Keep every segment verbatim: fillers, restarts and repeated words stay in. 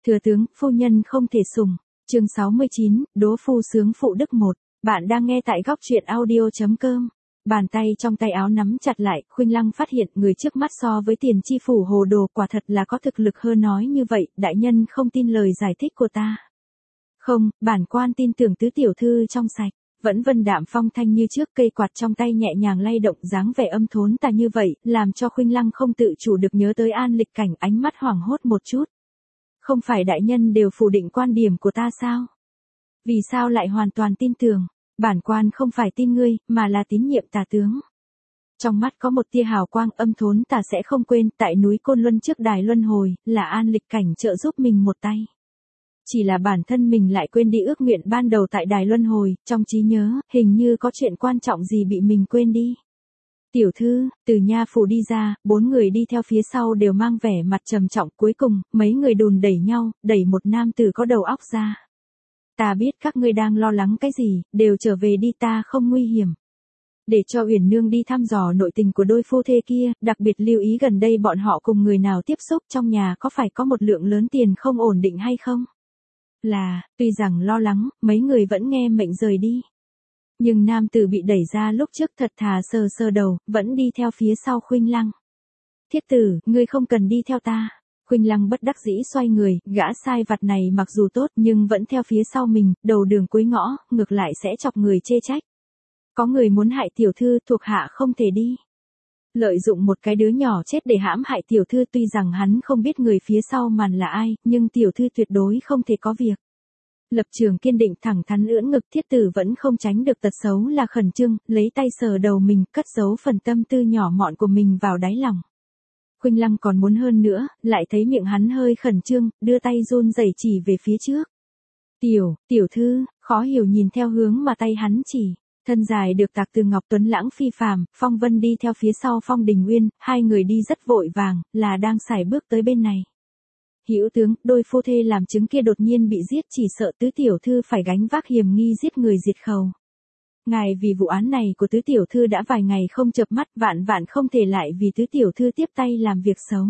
Thừa tướng, phu nhân không thể sủng. Chương sáu mươi chín, Đỗ phu sướng phụ đức một. Bạn đang nghe tại góc truyện audio chấm com. Bàn tay trong tay áo nắm chặt lại, Khuynh Lăng phát hiện người trước mắt so với Tiền Chi phủ hồ đồ quả thật là có thực lực hơn nói như vậy, đại nhân không tin lời giải thích của ta. Không, bản quan tin tưởng tứ tiểu thư trong sạch. Vẫn vân đạm phong thanh như trước, cây quạt trong tay nhẹ nhàng lay động, dáng vẻ âm thốn tà như vậy, làm cho Khuynh Lăng không tự chủ được nhớ tới An Lịch Cảnh, ánh mắt hoảng hốt một chút. Không phải đại nhân đều phủ định quan điểm của ta sao? Vì sao lại hoàn toàn tin tưởng? Bản quan không phải tin ngươi, mà là tín nhiệm tà tướng. Trong mắt có một tia hào quang, âm thốn tà sẽ không quên, tại núi Côn Luân trước đài luân hồi, là An Lịch Cảnh trợ giúp mình một tay. Chỉ là bản thân mình lại quên đi ước nguyện ban đầu tại đài luân hồi, trong trí nhớ, hình như có chuyện quan trọng gì bị mình quên đi. Tiểu thư, từ nha phủ đi ra, bốn người đi theo phía sau đều mang vẻ mặt trầm trọng, cuối cùng, mấy người đùn đẩy nhau, đẩy một nam tử có đầu óc ra. Ta biết các ngươi đang lo lắng cái gì, đều trở về đi, ta không nguy hiểm. Để cho Uyển Nương đi thăm dò nội tình của đôi phu thê kia, đặc biệt lưu ý gần đây bọn họ cùng người nào tiếp xúc, trong nhà có phải có một lượng lớn tiền không ổn định hay không? Là, tuy rằng lo lắng, mấy người vẫn nghe mệnh rời đi. Nhưng nam tử bị đẩy ra lúc trước thật thà sờ sờ đầu, vẫn đi theo phía sau Khuynh Lăng. Thiết tử, ngươi không cần đi theo ta. Khuynh Lăng bất đắc dĩ xoay người, gã sai vặt này mặc dù tốt nhưng vẫn theo phía sau mình, đầu đường cuối ngõ, ngược lại sẽ chọc người chê trách. Có người muốn hại tiểu thư, thuộc hạ không thể đi. Lợi dụng một cái đứa nhỏ chết để hãm hại tiểu thư, tuy rằng hắn không biết người phía sau màn là ai, nhưng tiểu thư tuyệt đối không thể có việc. Lập trường kiên định thẳng thắn ưỡn ngực, thiết tử vẫn không tránh được tật xấu là khẩn trương, lấy tay sờ đầu mình, cất giấu phần tâm tư nhỏ mọn của mình vào đáy lòng. Khuynh Lăng còn muốn hơn nữa, lại thấy miệng hắn hơi khẩn trương, đưa tay run rẩy chỉ về phía trước. Tiểu, tiểu thư, khó hiểu nhìn theo hướng mà tay hắn chỉ. Thân dài được tạc từ ngọc tuấn lãng phi phàm, Phong Vân đi theo phía sau Phong Đình Nguyên, hai người đi rất vội vàng, là đang sải bước tới bên này. Hữu tướng, đôi phu thê làm chứng kia đột nhiên bị giết, chỉ sợ tứ tiểu thư phải gánh vác hiểm nghi giết người diệt khẩu. Ngài vì vụ án này của tứ tiểu thư đã vài ngày không chợp mắt, vạn vạn không thể lại vì tứ tiểu thư tiếp tay làm việc xấu.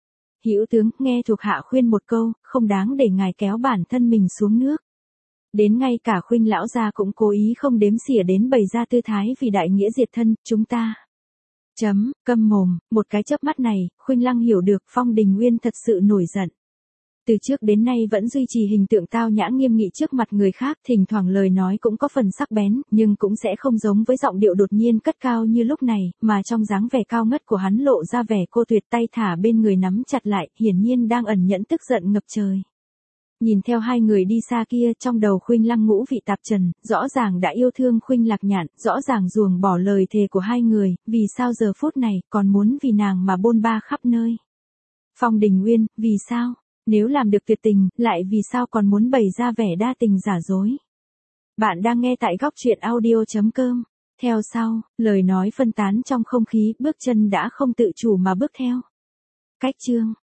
Hữu tướng, nghe thuộc hạ khuyên một câu, không đáng để ngài kéo bản thân mình xuống nước. Đến ngay cả Khuynh lão gia cũng cố ý không đếm xỉa đến bày ra tư thái vì đại nghĩa diệt thân, chúng ta. Chấm, câm mồm, một cái chớp mắt này, Khuynh Lăng hiểu được Phong Đình Nguyên thật sự nổi giận. Từ trước đến nay vẫn duy trì hình tượng tao nhã nghiêm nghị trước mặt người khác, thỉnh thoảng lời nói cũng có phần sắc bén, nhưng cũng sẽ không giống với giọng điệu đột nhiên cất cao như lúc này, mà trong dáng vẻ cao ngất của hắn lộ ra vẻ cô tuyệt, tay thả bên người nắm chặt lại, hiển nhiên đang ẩn nhẫn tức giận ngập trời. Nhìn theo hai người đi xa kia, trong đầu Khuynh Lăng ngũ vị tạp trần, rõ ràng đã yêu thương Khuynh Lạc Nhạn, rõ ràng ruồng bỏ lời thề của hai người, vì sao giờ phút này còn muốn vì nàng mà bôn ba khắp nơi. Phong Đình Nguyên, vì sao? Nếu làm được tuyệt tình, lại vì sao còn muốn bày ra vẻ đa tình giả dối? Bạn đang nghe tại góc truyện audio chấm com. Theo sau, lời nói phân tán trong không khí, bước chân đã không tự chủ mà bước theo. Cách chương,